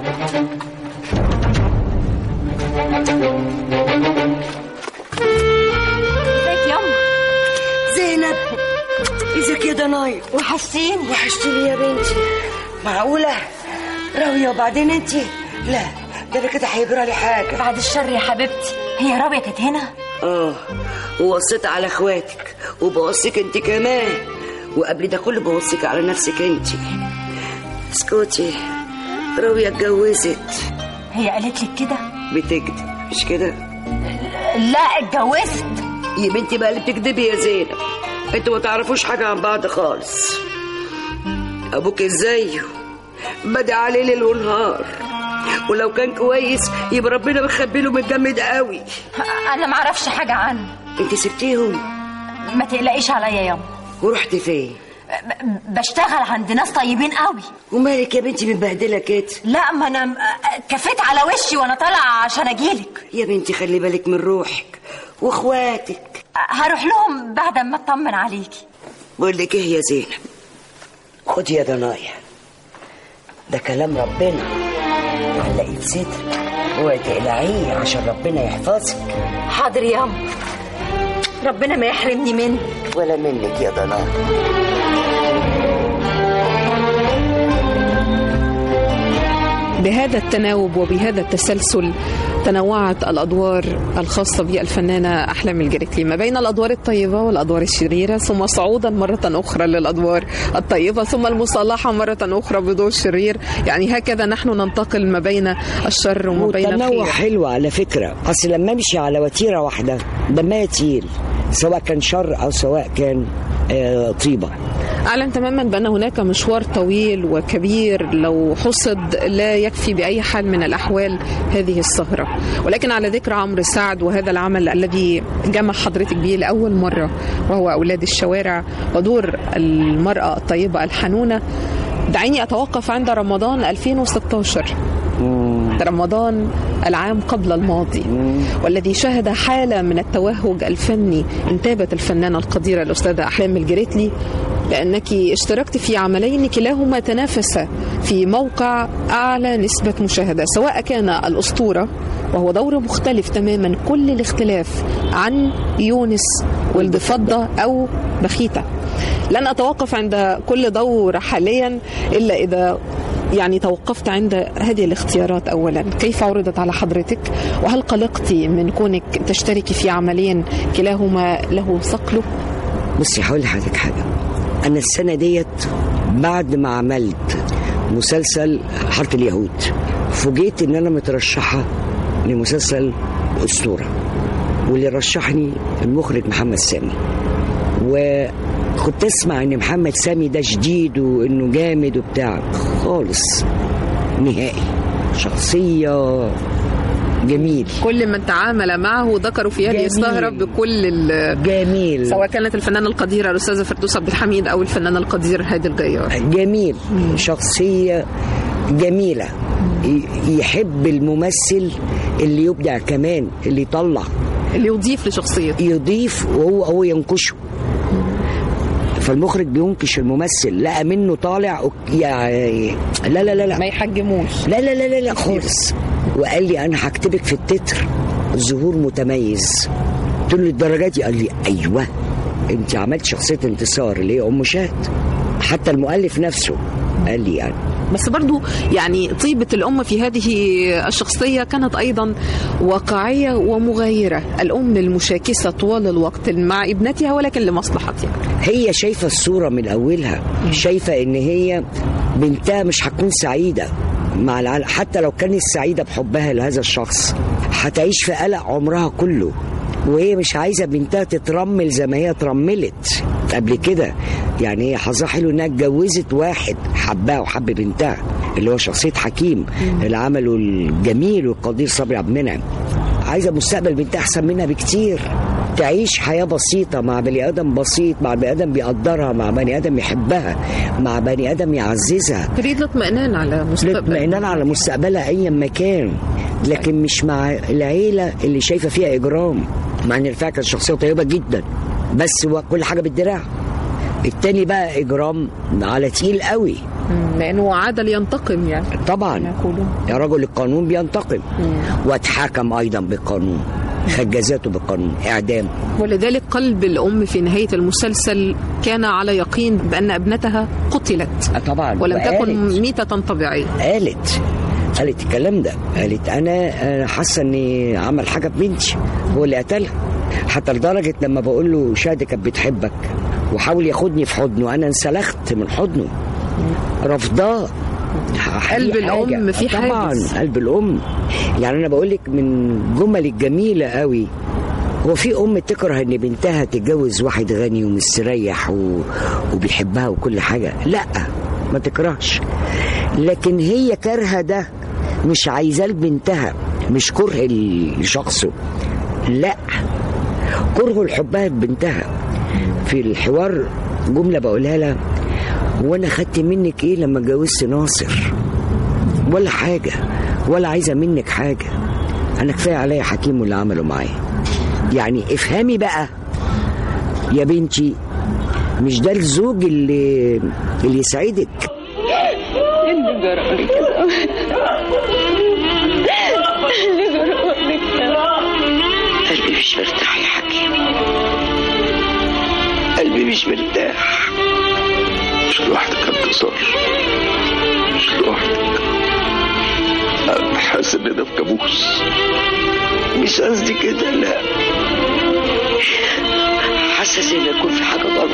ازيك ياما؟ زينب ازيك يا دنايا؟ وحشتيني. وحشتيني يا بنتي. معقولة راوية وبعدين انتي؟ لا ده انا كده هيجرى لي حاجة. بعد الشر يا حبيبتي. هي راوية كانت هنا؟ اه، ووصيت على اخواتك وبوصيك انت كمان، وقبل ده كله بوصيك على نفسك انت. اسكتي، راوية اتجوزت. هي قالت لك كده؟ بتكذب مش كده؟ لا اتجوزت. يا بنتي بقى اللي بتكذبي يا زينب، انتوا ما تعرفوش حاجه عن بعض خالص. ابوك ازاي بدأ عليه ليل ونهار، ولو كان كويس يبقى ربنا مخبي له متجمد قوي. انا ما اعرفش حاجه عنه. انت سبتيهم؟ ما تقلقيش عليا ياما. ورحت فين؟ بشتغل عند ناس طيبين قوي. ومالك يا بنتي متبهدله كده؟ لا ما انا كفيت على وشي وانا طالعه عشان اجيلك. يا بنتي خلي بالك من روحك واخواتك. هروح لهم بعد ما اطمن عليكي. بقول لك ايه يا زينب، خدي يا ضنايا، ده كلام ربنا، علقي في صدرك اوعي تقلعيه عشان ربنا يحفظك. حاضر ياما، ربنا ما يحرمني منك ولا منك يا ضنايا. بهذا التناوب وبهذا التسلسل تنوعت الأدوار الخاصة بالفنانة أحلام الجريتلي ما بين الأدوار الطيبة والأدوار الشريرة، ثم صعودا مرة أخرى للأدوار الطيبة، ثم المصالحة مرة أخرى بدور الشرير. يعني هكذا نحن ننتقل ما بين الشر وما بين الخير. والتنوع حلو على فكرة، أصل لما امشي على وتيرة واحدة دمها تقيل، سواء كان شر أو سواء كان آه طيبة. أعلن تماما بأن هناك مشوار طويل وكبير لو حصد لا يكفي بأي حال من الأحوال هذه السهرة. ولكن على ذكر عمرو سعد وهذا العمل الذي جمع حضرتك به لأول مرة وهو أولاد الشوارع ودور المرأة الطيبة الحنونة، دعيني أتوقف عند رمضان ألفين وستة عشر، رمضان العام قبل الماضي، والذي شهد حالة من التوهج الفني انتابت الفنانة القديرة الأستاذة أحلام الجريتلي، لأنك اشتركت في عملين كلاهما تنافسا في موقع أعلى نسبة مشاهدة، سواء كان الأسطورة وهو دور مختلف تماما كل الاختلاف عن يونس ولد فضة أو بخيتة. لن أتوقف عند كل دور حاليا إلا إذا يعني توقفت عند هذه الاختيارات. أولا، كيف عرضت على حضرتك؟ وهل قلقتي من كونك تشتركي في عملين كلاهما له ثقله؟ بصي هقول لحضرتك حاجة، أنا السنة ديت بعد ما عملت مسلسل حارة اليهود فوجئت إن أنا مترشحة لمسلسل أسطورة، واللي رشحني المخرج محمد سامي، وكنت أسمع إن محمد سامي ده جديد وإنه جامد وبتاع خالص، نهائي شخصية جميل. كل من تعامل معه ذكروا في هذه السهرة بكل جميل، سواء كانت الفنانة القديرة الأستاذة فردوس عبد الحميد أو الفنان القدير هادي الجيار. جميل، شخصية جميلة، يحب الممثل اللي يبدع كمان، اللي يطلع، اللي يضيف لشخصيته، يضيف وهو هو ينكشه. فالمخرج بينكش الممثل، لقى منه طالع يعني لا لا لا لا ما يحجموش، لا لا لا لا, لا خالص. وقال لي أنا هكتبك في التتر ظهور متميز. قلت له الدرجة دي؟ قال لي أيوة، أنت عملت شخصية انتصار اللي هي أم شهد. حتى المؤلف نفسه قال لي يعني. بس برضو يعني طيبة الأم في هذه الشخصية كانت أيضا واقعية ومغايرة، الأم المشاكسة طوال الوقت مع ابنتها ولكن لمصلحتها. هي شايفة الصورة من أولها، شايفة إن هي بنتها مش هتكون سعيدة مع العالم، حتى لو كانت سعيدة بحبها لهذا الشخص هتعيش في قلق عمرها كله، وهي مش عايزة بنتها تترمل زي ما هي اترملت قبل كده. يعني هي حظها حلو انها اتجوزت واحد حبها وحب بنتها، اللي هو شخصية حكيم اللي عمله الجميل والقدير صبري عبد المنعم. عايزة مستقبل بنتها أحسن منها بكتير، تعيش حياة بسيطة مع بني آدم بسيط، مع بني آدم بيقدرها، مع بني آدم يحبها، مع بني آدم يعززها. تريد الاطمئنان على مستقبلها، الاطمئنان على مستقبلها أي مكان، لكن مش مع العيلة اللي شايفة فيها إجرام. مع إن الفاكهة كانت شخصية طيبة جدا، بس هو كل حاجة بالدراع. التاني بقى إجرام على تقيل قوي، لأنه عادل ينتقم يعني. طبعا يا رجل القانون بينتقم، واتحاكم أيضا بالقانون، خد جزاته بالقانون، إعدام. ولذلك قلب الأم في نهاية المسلسل كان على يقين بأن ابنتها قتلت طبعا، ولم تكن ميتة طبيعية. قالت قالت الكلام ده، قالت أنا حاسة إني عمل حاجة ببنتي، هو اللي قتلها. حتى لدرجة لما بقول له شادي كانت بتحبك وحاول ياخدني في حضنه، أنا انسلخت من حضنه، رفضاه قلب الام في حاجه طبعا قلب الام. يعني انا بقول لك من جمل الجميله قوي، هو في ام تكره ان بنتها تتجوز واحد غني ومستريح و... وبيحبها وكل حاجه؟ لا، ما تكرهش، لكن هي كارهه ده، مش عايزاه لبنتها، مش كره لشخصه، لا، كره لحبها لبنتها. في الحوار جمله بقولها لها: وانا خدت منك ايه لما اتجوزت ناصر؟ ولا حاجه، ولا عايزه منك حاجه، انا كفايه عليا حكيم واللي عمله معايا. يعني افهمي بقى يا بنتي، مش ده الزوج اللي اللي يسعدك. اللي جرالي كده، اللي جرالي كده. قلبي مش مرتاح يا حكيم، قلبي مش مرتاح. مش لوحدك يا انتصار، مش لوحدك. أنا حاسس ان انا في كابوس. مش قصدي كده، لا، حاسس ان يكون في حاجه غلط،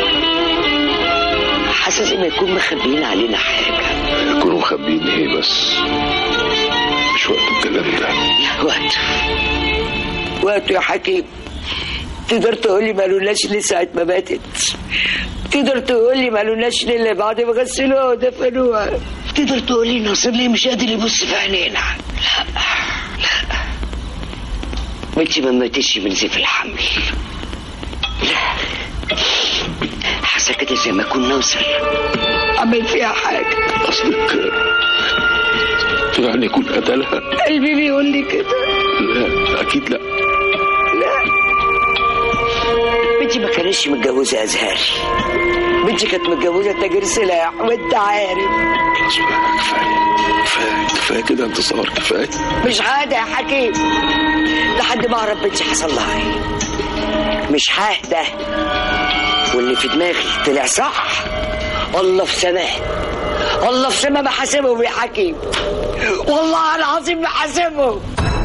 حاسس ان يكون مخبيين علينا حاجه. يكونوا مخبيين ايه بس؟ مش وقت الكلام ده. لا، وقت وقت يا حكيم. تقدر تقولي ما لوناش ليه ساعه ما ماتت؟ تقدر تقولي ما لوناش ليه اللي بعد ما غسلوها ودفنوها؟ تقدر تقولي ناصر ليه مش قادر يبص في عينينا؟ لا لا، وانتي ما ماتتش من زيف الحمل. لا، حاسه كده زي ما اكون ناصر عمل فيها حاجه. قصدك يعني يكون قتلها؟ قلبي بيقول لي كده. لا اكيد لا. لا، بنتي ما كانتش متجوزه ازهري، بنتي كانت متجوزه تاجر سلاح، وانت عارف. خلاص بقى، كفايه كفايه كفايه كده انتصار، كفايه. مش ههدى يا حكيم لحد ما اعرف بنتي حصل لها ايه. مش ههدى، واللي في دماغي طلع صح. الله في سماه، الله في سماه بحاسبهم يا حكيم، والله العظيم بحاسبهم.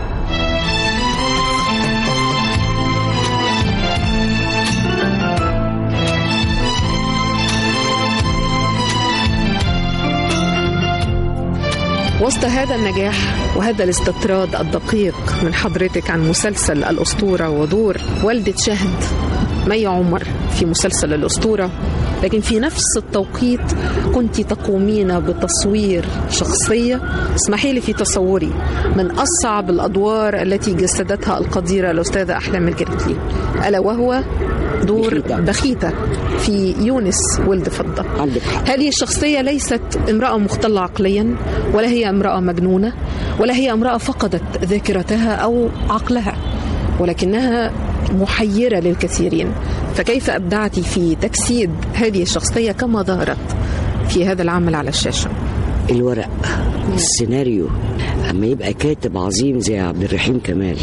وسط هذا النجاح وهذا الاستطراد الدقيق من حضرتك عن مسلسل الأسطورة ودور والدة شهد مي عمر في مسلسل الأسطورة، لكن في نفس التوقيت كنت تقومين بتصوير شخصية، اسمحي لي في تصوري، من أصعب الأدوار التي جسدتها القديرة الأستاذة أحلام الجريتلي، ألا وهو دور بخيتة في يونس ولد فضة. هذه الشخصية ليست امرأة مختلة عقليا، ولا هي امرأة مجنونة، ولا هي امرأة فقدت ذاكرتها أو عقلها، ولكنها محيرة للكثيرين. فكيف أبدعتي في تجسيد هذه الشخصية كما ظهرت في هذا العمل على الشاشة؟ الورق، السيناريو، أما يبقى كاتب عظيم زي عبد الرحيم كمال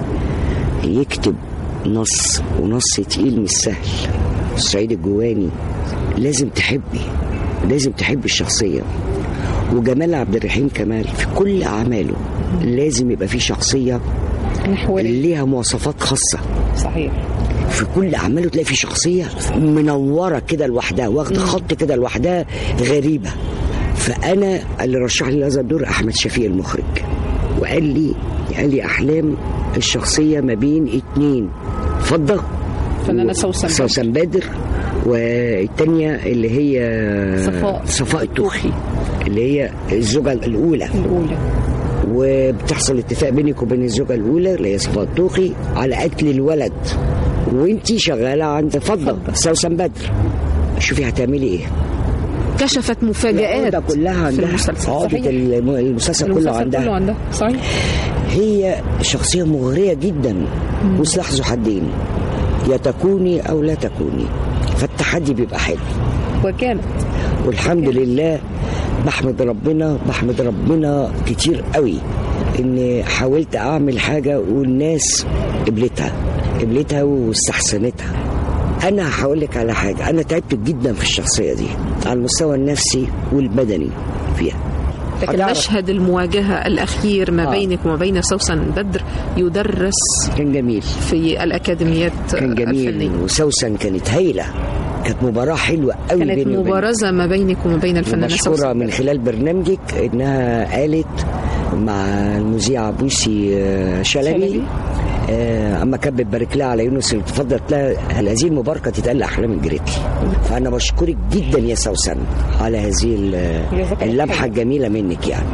يكتب نص، ونص تقيل مش سهل، السعيد الجواني، لازم تحبي، لازم تحبي الشخصية. وجمال عبد الرحيم كمال في كل أعماله لازم يبقى فيه شخصية ليها مواصفات خاصة. صحيح. في كل أعماله تلاقي في شخصية منورة كده لوحدها، واخدة خط كده لوحدها غريبة. فأنا اللي رشح لي هذا الدور أحمد شفيق المخرج، وقال لي قال لي أحلام الشخصية ما بين اتنين، فضة فنانة سوسن سوسن بدر، والتانية اللي هي صفاء صفاء التوخي اللي هي الزوجة الأولى الأولى وبتحصل اتفاق بينك وبين الزوجة الأولى اللي هي صفاء التوخي على قتل الولد، وانتي شغالة عند فضة سوسن بدر. شوفي هتعملي ايه. كشفت مفاجآت كلها في المسلسل. عقدة المسلسل كله عندها. كله عندها صحيح. هي شخصية مغرية جدا وسلاح ذو حدين، يا تكوني أو لا تكوني، فالتحدي بيبقى حلو. وكانت والحمد وكانت. لله بحمد ربنا بحمد ربنا كتير قوي إن حاولت أعمل حاجة والناس قبلتها قبلتها واستحسنتها. أنا هقول لك على حاجة، أنا تعبت جدا في الشخصية دي على المستوى النفسي والبدني فيها. لكن مشهد المواجهة الأخير ما آه. بينك وما بين سوسن بدر يدرس كان جميل في الأكاديميات كان جميل الفنية. وسوسن كانت هايلة كانت مباراة حلوة قوي كانت بيني وبينك. مبارزة ما بينك وما بين الفنانة مشكورة سوسن. من خلال برنامجك إنها قالت مع المذيعة بوسي آه، شلبي, شلبي. آه، أما كانت بتبارك لها على يونس اللي تفضلت لها هذه المباركة تتقال أحلام الجريتلي. فأنا بشكرك جدا يا سوسن على هذه اللمحة الجميلة منك يعني.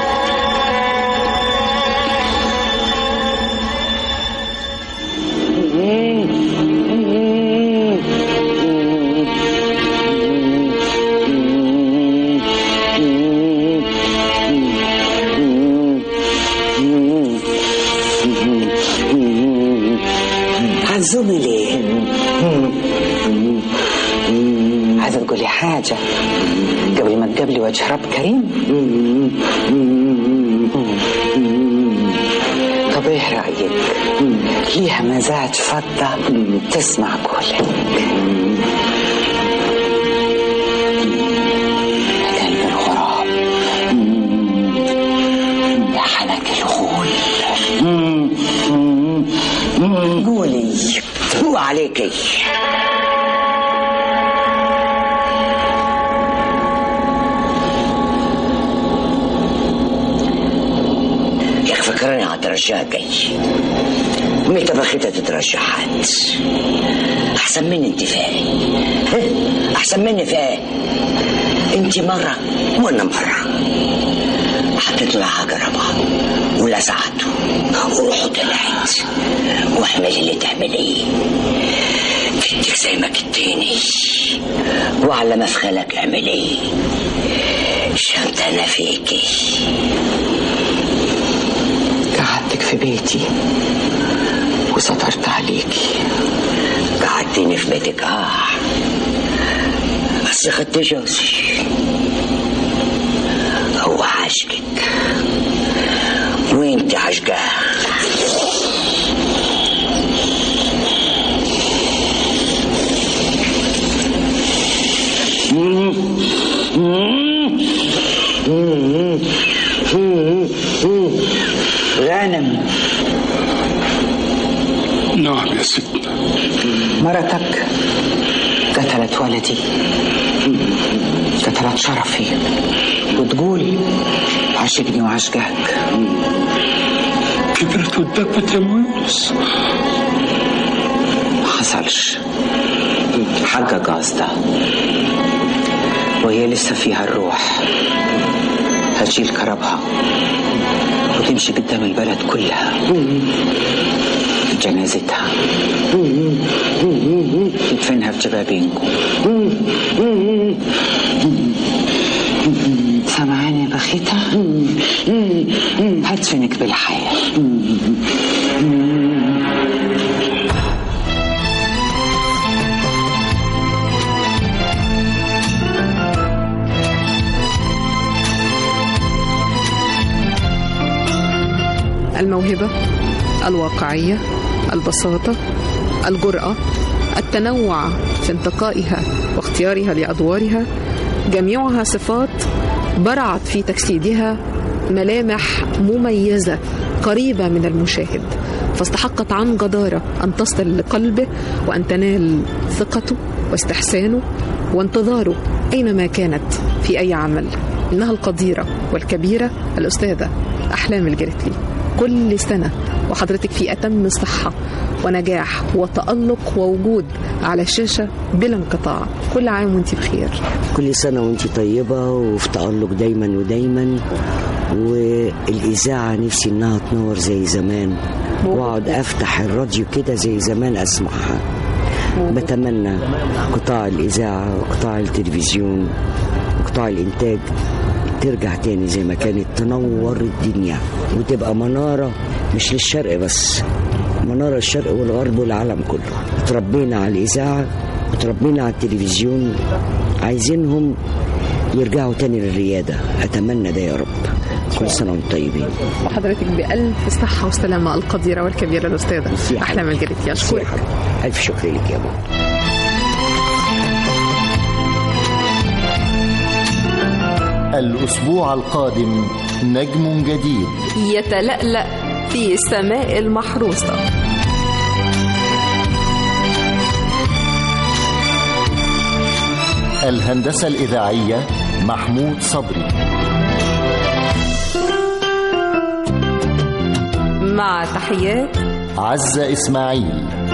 عزومي ليه؟ عايزة تقولي حاجة قبل ما تقابلي وجه رب كريم؟ طب ايه رأيك؟ ليها مزاج فضة تسمع قولك. قلب الغراب يا حنك الغول. قولي هو عليكي. يا اخي فكرني هترشحك متى بخيتها تترشحات احسن مني انت فاهم. احسن مني فاهم. انت مرة وانا مرة حطيت له عجربة ولسعته وروحه طلعت واعملي اللي تعمليه. كنتك زي ما كنتيني وعلى مفخلك اعمليه. شمت انا فيكي. قعدتك في بيتي وسطرت عليكي. قعدتيني في بيتك اه بس خدت جوزي هو عاشقك وانت عاشقاه. غانم. نعم يا ستنا. مرتك قتلت ولدي قتلت شرفي وتقول عاشقني وعاشقك. كبرت ودبت يا ميونس. ما حصلش. حقق قصدها وهي لسه فيها الروح. هتشيل كربها وتمشي قدام البلد كلها جنازتها تدفنها في جبابينكم. سمعاني يا بخيتها؟ هدفنك بالحياة. الموهبة، الواقعية، البساطة، الجرأة، التنوع في انتقائها واختيارها لأدوارها، جميعها صفات برعت في تجسيدها ملامح مميزة قريبة من المشاهد، فاستحقت عن جدارة أن تصل لقلبه وأن تنال ثقته واستحسانه وانتظاره أينما كانت في أي عمل. إنها القديرة والكبيرة الأستاذة أحلام الجريتلي. كل سنة وحضرتك في أتم الصحة ونجاح وتألق ووجود على الشاشة بلا انقطاع. كل عام وانت بخير. كل سنة وانت طيبة وفي تألق دايما ودايما. والإذاعة نفسي إنها تنور زي زمان وأقعد أفتح الراديو كده زي زمان أسمعها. بتمنى قطاع الإذاعة وقطاع التلفزيون وقطاع الإنتاج ترجع تاني زي ما كانت، تنور الدنيا وتبقى منارة مش للشرق بس، منارة الشرق والغرب والعالم كله. تربينا على الإذاعة وتربينا على التلفزيون، عايزينهم يرجعوا تاني للريادة. أتمنى ده يا رب. كل سنة وانتم طيبين. وحضرتك بألف صحة وسلامة القديرة والكبيرة الأستاذة أحلام الجريتلي. أشكرك. ألف شكر لك يا ماما. الأسبوع القادم نجم جديد يتلألأ في سماء المحروسة. الهندسة الإذاعية محمود صبري. مع تحيات عزة إسماعيل.